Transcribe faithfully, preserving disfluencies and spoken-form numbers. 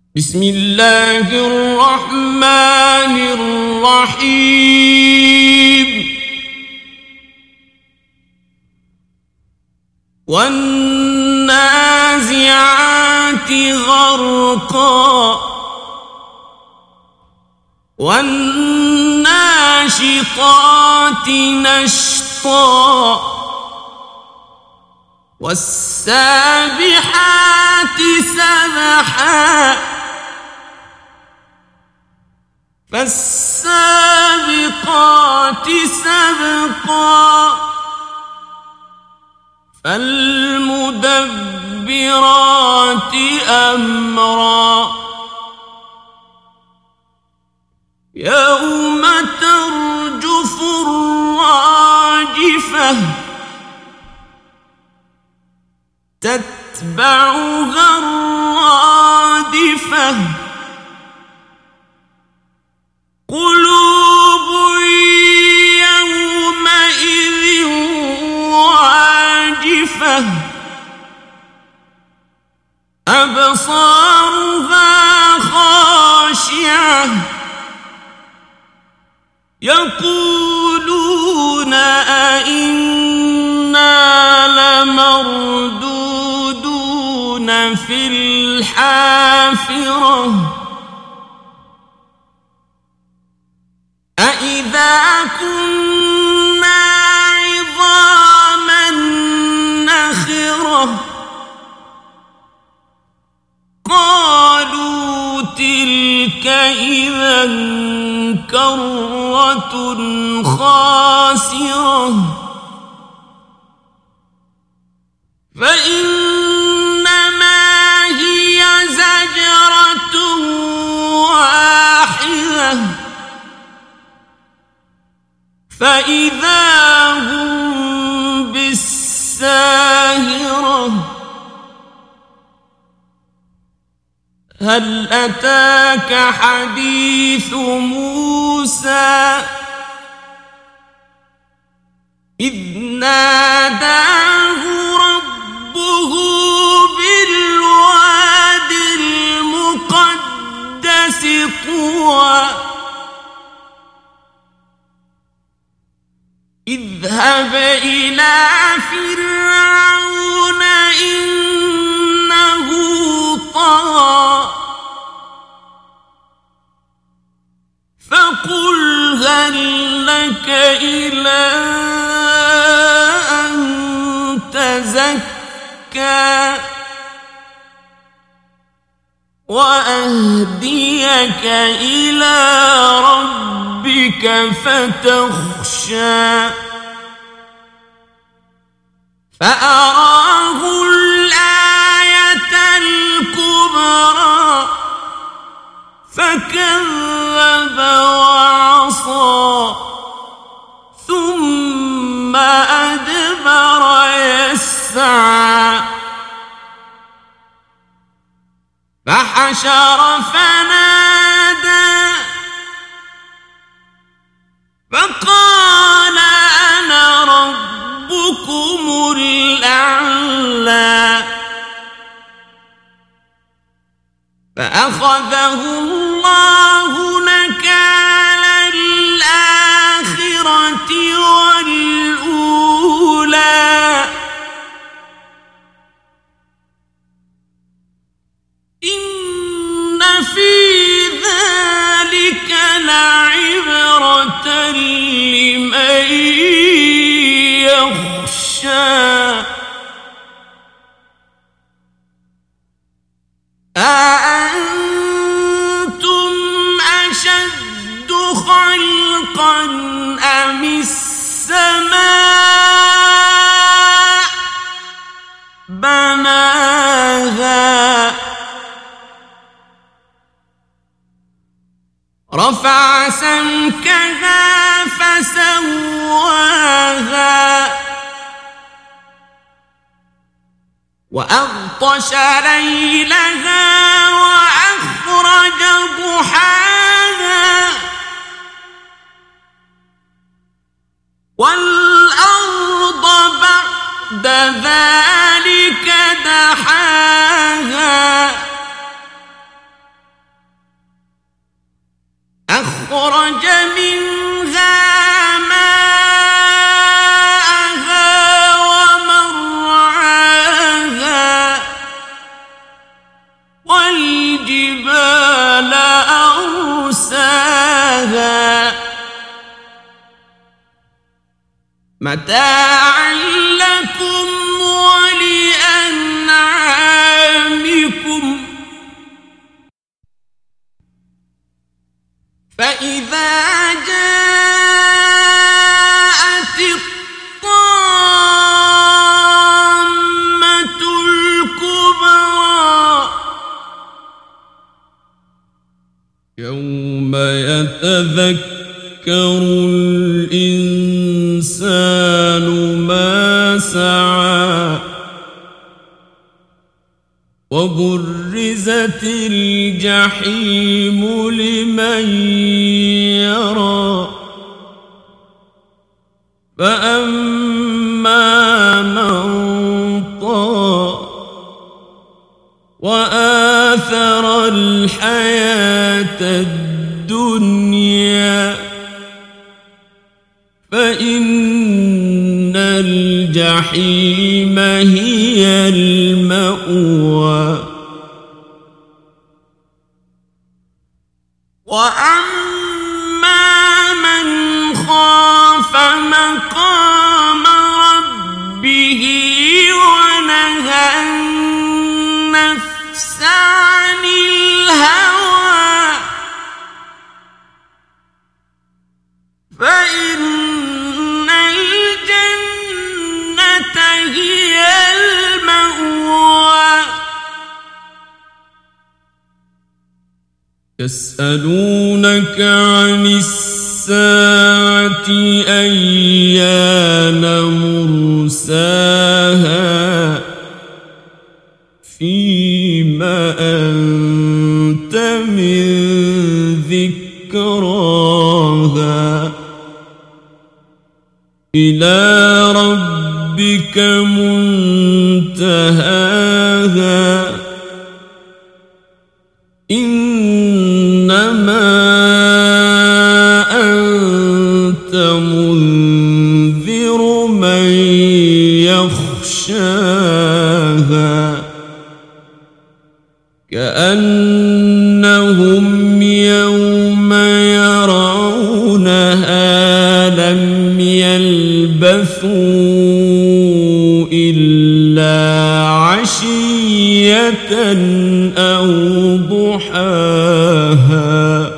بسم الله الرحمن الرحيم والنازعات غرقا والناشطات نشطا والسابحات سبحا فالسابقات سبقا فالمدبرات أمرا يوم ترجف الراجفة تتبعها الرادفة قلوب يومئذ واجفة أبصارها خاشعة يقولون أئنا لمردودون في الحافرة أإذا كنا عظاما نخرة قالوا تلك إذا كرة خاسرة فإنما هي زجرة واحدة فإذا هم بالساهرة هل أتاك حديث موسى إذ ناداه ربه بالواد المقدس طوى اذهب إلى فرعون إنه طغى فقل هل لك إلى أن تزكى وأهديك إلى ربك فتخشى فأراه الآية الكبرى فكذب وعصى ثم أدبر يسعى فحشر فنادى فقال أنا ربكم الأعلى فأخذه الله نكال الآخرة والأولى إن في ذلك لعبرة لمن يخشى أأنتم أشد خلقا أم السماء بناها رفع سمكها فسواها وأغطش ليلها وأخرج ضحاها والأرض بعد ذلك دحاها أخرج منها ماءها ومرعاها والجبال أرساها متاعا لكم ولأنعامكم فإذا جاءت الطامة الكبرى يوم يتذكر الإنسان ما سعى وبرزت الجحيم لمن يرى فأما من طغى وآثر الحياة الدنيا فإن الجحيم هي المأوى وأما من خاف مقام ربه ونهى النفس عن الهوى فإن الجنة هي المأوى يسألونك عن الساعة أيان مرساها فيما أنت من ذكراها إلى ربك منتهاها إنما أنت منذر من يخشاها كأنهم يوم يرونها لم يلبثوا إلا عشية أو ضحاها